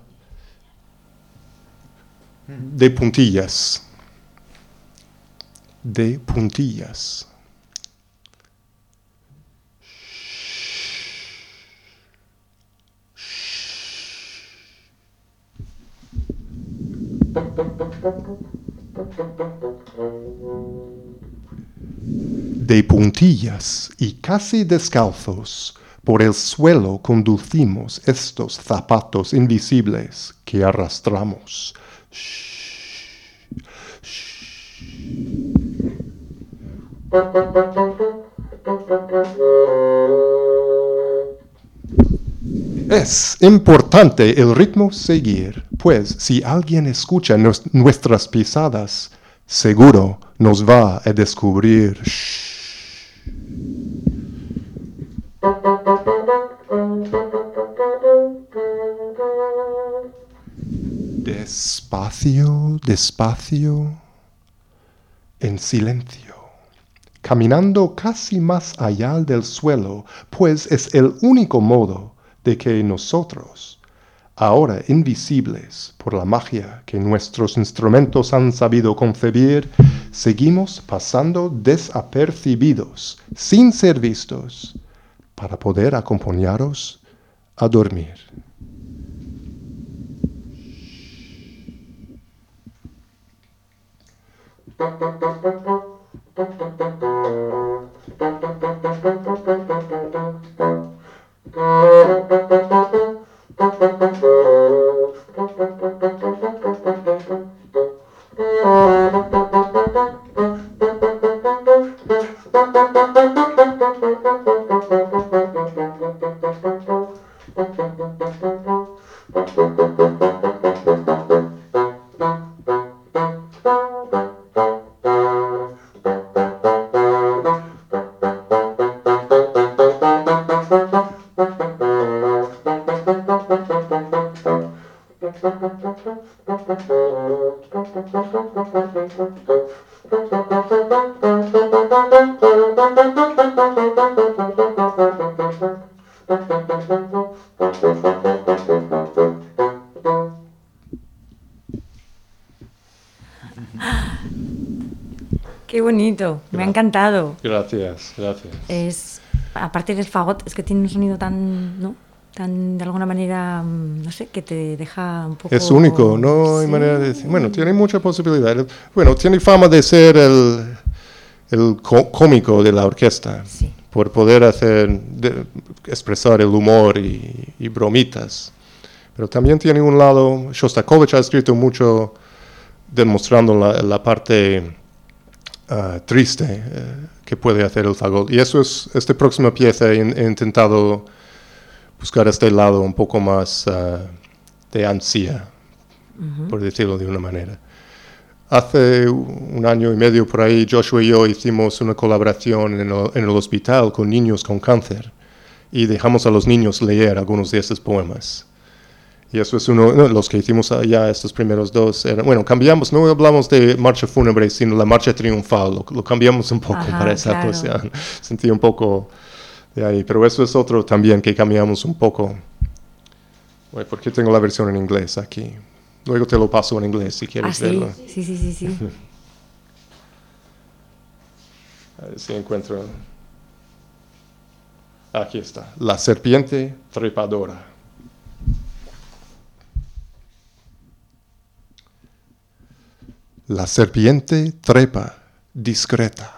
Speaker 3: De puntillas. De puntillas. De puntillas y casi descalzos, por el suelo conducimos estos zapatos invisibles que arrastramos. Es importante el ritmo seguir, pues si alguien escucha nos, nuestras pisadas, seguro nos va a descubrir. Despacio, despacio, en silencio, caminando casi más allá del suelo, pues es el único modo de que nosotros, ahora invisibles por la magia que nuestros instrumentos han sabido concebir, seguimos pasando desapercibidos, sin ser vistos, para poder acompañaros a dormir.
Speaker 1: Qué bonito, me ha encantado.
Speaker 3: Gracias, gracias.
Speaker 1: Es, aparte del fagot, es que tiene un sonido tan, ¿no? Tan, de alguna manera, no sé, que te deja un poco...
Speaker 3: Es único, no hay
Speaker 1: sí.
Speaker 3: manera de decir. Bueno, tiene mucha posibilidad. Bueno, tiene fama de ser el, el có- cómico de la orquesta,
Speaker 1: Sí.
Speaker 3: por poder hacer, de, expresar el humor y, y bromitas. Pero también tiene un lado, Shostakovich ha escrito mucho demostrando la, la parte uh, triste uh, que puede hacer el fagot. Y eso es, esta próxima pieza he, he intentado buscar este lado un poco más uh, de ansia, uh-huh. por decirlo de una manera. Hace un año y medio por ahí, Joshua y yo hicimos una colaboración en el, en el hospital con niños con cáncer y dejamos a los niños leer algunos de estos poemas. Y eso es uno, no, los que hicimos allá, estos primeros dos, eran, bueno, cambiamos, no hablamos de marcha fúnebre, sino la marcha triunfal, lo, lo cambiamos un poco. Ajá, para esa claro. Actuación. Sentí un poco de ahí, pero eso es otro también que cambiamos un poco. Bueno, porque tengo la versión en inglés aquí. Luego te lo paso en inglés si quieres
Speaker 1: ¿Ah, sí?
Speaker 3: verlo.
Speaker 1: Sí, sí, sí, sí.
Speaker 3: A ver si encuentro. Aquí está. La serpiente trepadora. La serpiente trepa discreta.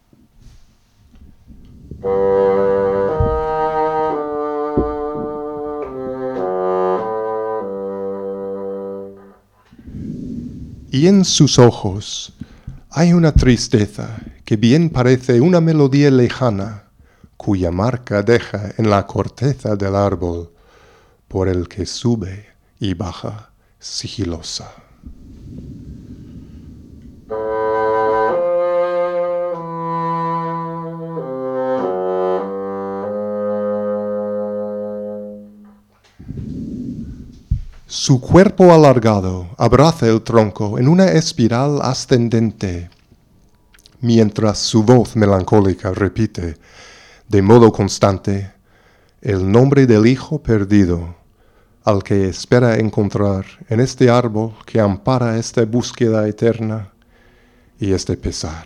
Speaker 3: Y en sus ojos hay una tristeza que bien parece una melodía lejana, cuya marca deja en la corteza del árbol por el que sube y baja sigilosa. Su cuerpo alargado abraza el tronco en una espiral ascendente, mientras su voz melancólica repite, de modo constante, el nombre del hijo perdido, al que espera encontrar en este árbol que ampara esta búsqueda eterna y este pesar.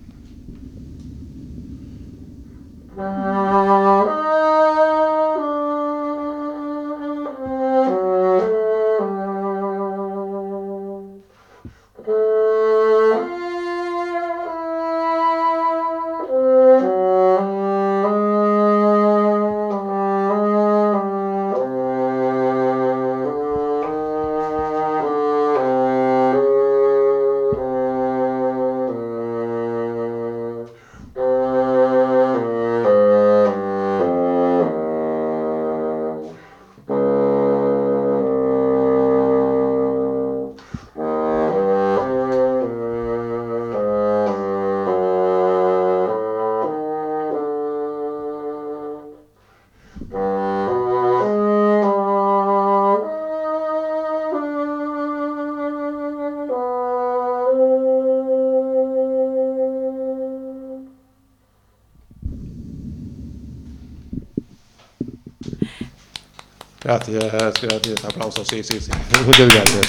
Speaker 3: Gracias, gracias. Aplausos, sí, sí, sí. Muchas gracias.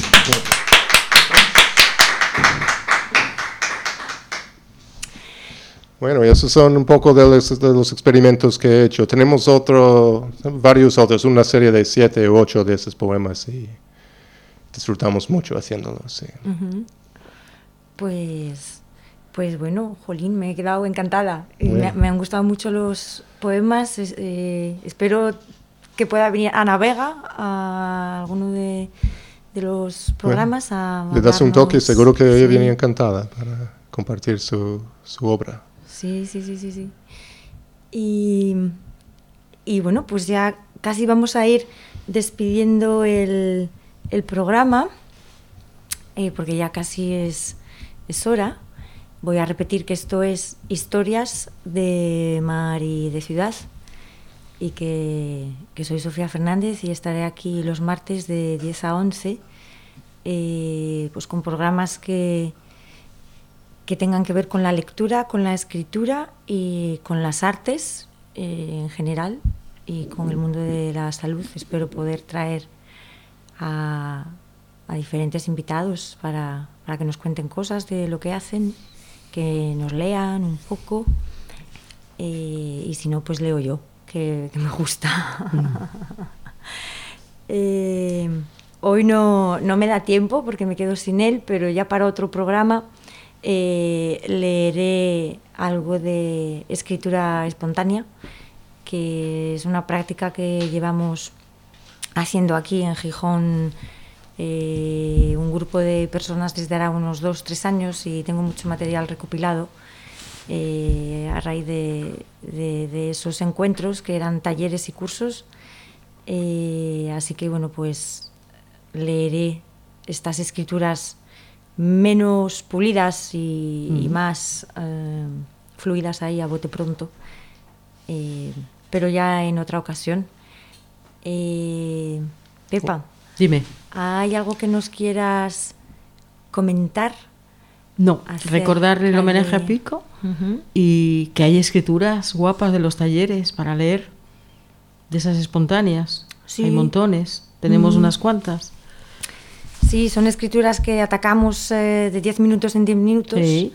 Speaker 3: Bueno, esos son un poco de los, de los experimentos que he hecho. Tenemos otro, varios otros, una serie de siete u ocho de esos poemas y disfrutamos mucho haciéndolos. Sí. Uh-huh.
Speaker 1: Pues, pues bueno, jolín, me he quedado encantada. Me, me han gustado mucho los poemas. Eh, espero que pueda venir Ana Vega a alguno de, de los programas. Bueno, a
Speaker 3: le das un toque, seguro que sí. Ella viene encantada para compartir su, su obra.
Speaker 1: Sí, sí, sí, sí, sí. Y, y bueno, pues ya casi vamos a ir despidiendo el, el programa, eh, porque ya casi es, es hora. Voy a repetir que esto es Historias de Mar y de Ciudad, y que, que soy Sofía Fernández y estaré aquí los martes de diez a once, eh, pues con programas que, que tengan que ver con la lectura, con la escritura y con las artes eh, en general y con el mundo de la salud. Espero poder traer a, a diferentes invitados para, para que nos cuenten cosas de lo que hacen, que nos lean un poco eh, y si no, pues leo yo, que, que me gusta. Mm. eh, hoy no, no me da tiempo porque me quedo sin él, pero ya para otro programa eh, leeré algo de escritura espontánea, que es una práctica que llevamos haciendo aquí en Gijón eh, un grupo de personas desde ahora unos dos, tres años y tengo mucho material recopilado eh, a raíz de, de, de esos encuentros que eran talleres y cursos. Eh, así que bueno, pues leeré estas escrituras menos pulidas y, mm. y más eh, fluidas ahí a bote pronto, eh, pero ya en otra ocasión. Eh, Pepa,
Speaker 2: dime.
Speaker 1: ¿Hay algo que nos quieras comentar?
Speaker 2: No, recordarle el homenaje de... a Pico uh-huh. y que hay escrituras guapas de los talleres para leer, de esas espontáneas. Sí. Hay montones, tenemos uh-huh. unas cuantas.
Speaker 1: Sí, son escrituras que atacamos eh, de diez minutos en diez minutos. Sí.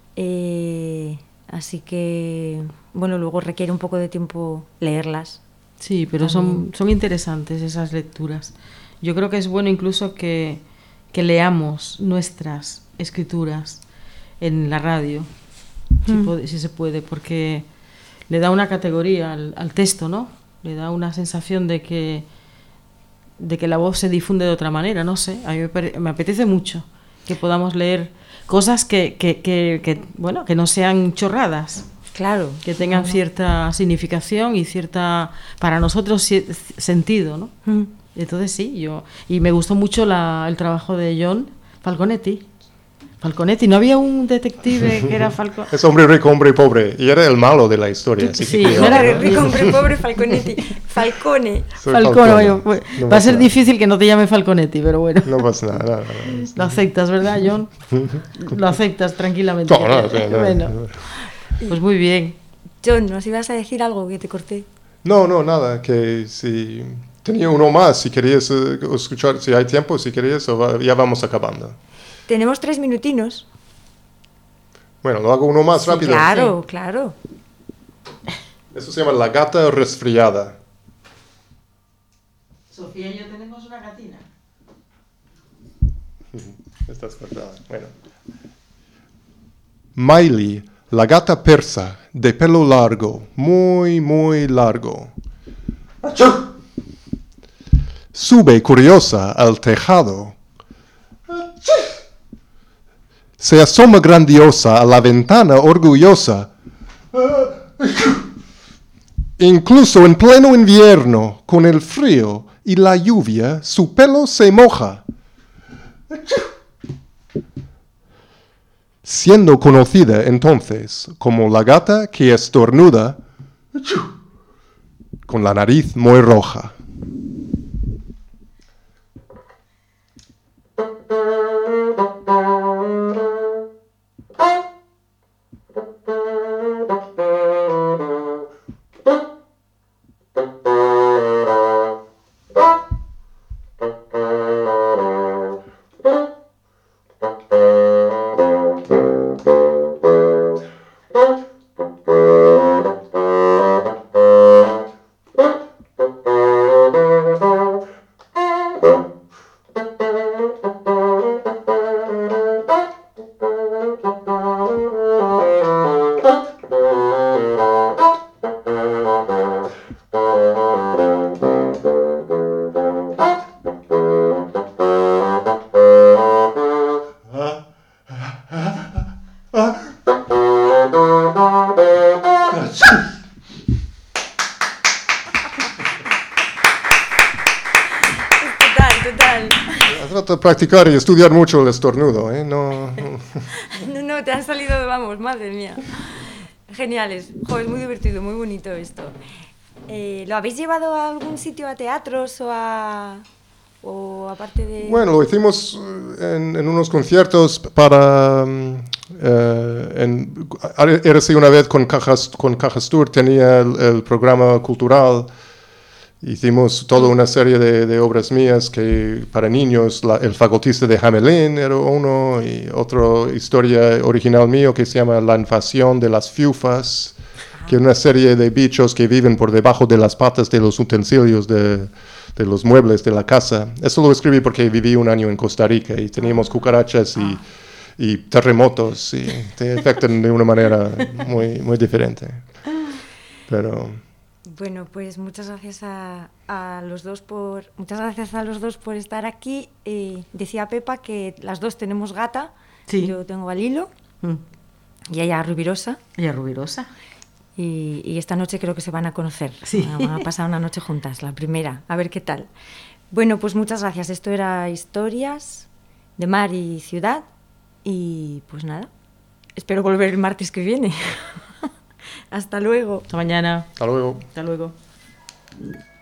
Speaker 1: Eh, así que, bueno, luego requiere un poco de tiempo leerlas.
Speaker 2: Sí, pero son, son interesantes esas lecturas. Yo creo que es bueno incluso que, que leamos nuestras escrituras en la radio, mm. si, puede, si se puede, porque le da una categoría al, al texto, ¿no? Le da una sensación de que, de que la voz se difunde de otra manera, no sé. A mí me, me apetece mucho que podamos leer cosas que, que, que, que, bueno, que no sean chorradas.
Speaker 1: Claro.
Speaker 2: Que tengan claro. cierta significación y cierta, para nosotros, sentido, ¿no? Mm. Entonces sí, yo... Y me gustó mucho la, el trabajo de John Falconetti. Falconetti, ¿no había un detective que era Falconetti?
Speaker 3: Es hombre rico, hombre pobre, y era el malo de la historia. Así
Speaker 1: sí,
Speaker 3: que
Speaker 1: no era rico, hombre pobre, Falconetti. Falcone.
Speaker 2: Falcone, Falcone. Bueno, no va a ser nada. Difícil que no te llame Falconetti, pero bueno.
Speaker 3: No pasa nada. nada, nada.
Speaker 2: Lo aceptas, ¿verdad, John? Lo aceptas tranquilamente.
Speaker 3: No, no, no, no,
Speaker 2: bueno, pues muy bien.
Speaker 1: John, ¿nos ibas a decir algo que te corté?
Speaker 3: No, no, nada, que si... Tenía uno más, si querías uh, escuchar, si hay tiempo, si querías, o va, ya vamos acabando.
Speaker 1: Tenemos tres minutinos.
Speaker 3: Bueno, lo hago uno más
Speaker 1: sí,
Speaker 3: rápido.
Speaker 1: Claro, sí. claro.
Speaker 3: Eso se llama La gata resfriada.
Speaker 2: Sofía y yo tenemos una gatina.
Speaker 3: Estás cortada. Bueno. Miley, la gata persa, de pelo largo, muy, muy largo. ¡Achú! Sube curiosa al tejado. Se asoma grandiosa a la ventana orgullosa. Incluso en pleno invierno, con el frío y la lluvia, su pelo se moja. Siendo conocida entonces como la gata que estornuda, con la nariz muy roja. Practicar y estudiar mucho el estornudo, ¿eh? No,
Speaker 1: no, no, te han salido, vamos, madre mía. Geniales. Joder, es muy divertido, muy bonito esto. Eh, ¿Lo habéis llevado a algún sitio, a teatros o a... o aparte de...?
Speaker 3: Bueno, lo hicimos en, en unos conciertos para um, Uh, en, era así una vez con Cajas, con Cajas Tour, tenía el, el programa cultural. Hicimos toda una serie de, de obras mías que para niños, la, el fagotista de Hamelin era uno, y otra historia original mío que se llama La invasión de las fiufas, que es una serie de bichos que viven por debajo de las patas de los utensilios de, de los muebles de la casa. Eso lo escribí porque viví un año en Costa Rica y teníamos cucarachas y, y terremotos y te afectan de una manera muy, muy diferente. Pero...
Speaker 1: Bueno, pues muchas gracias a, a los dos por muchas gracias a los dos por estar aquí. Eh, decía Pepa que las dos tenemos gata.
Speaker 2: Sí.
Speaker 1: Yo tengo a Lilo
Speaker 2: Mm.
Speaker 1: y ella a Rubirosa.
Speaker 2: Y a Rubirosa.
Speaker 1: Y, y esta noche creo que se van a conocer.
Speaker 2: Sí.
Speaker 1: Van a pasar una noche juntas, la primera. A ver qué tal. Bueno, pues muchas gracias. Esto era Historias de Mar y Ciudad. Y pues nada, espero volver el martes que viene. Hasta luego.
Speaker 2: Hasta mañana.
Speaker 3: Hasta luego.
Speaker 2: Hasta luego.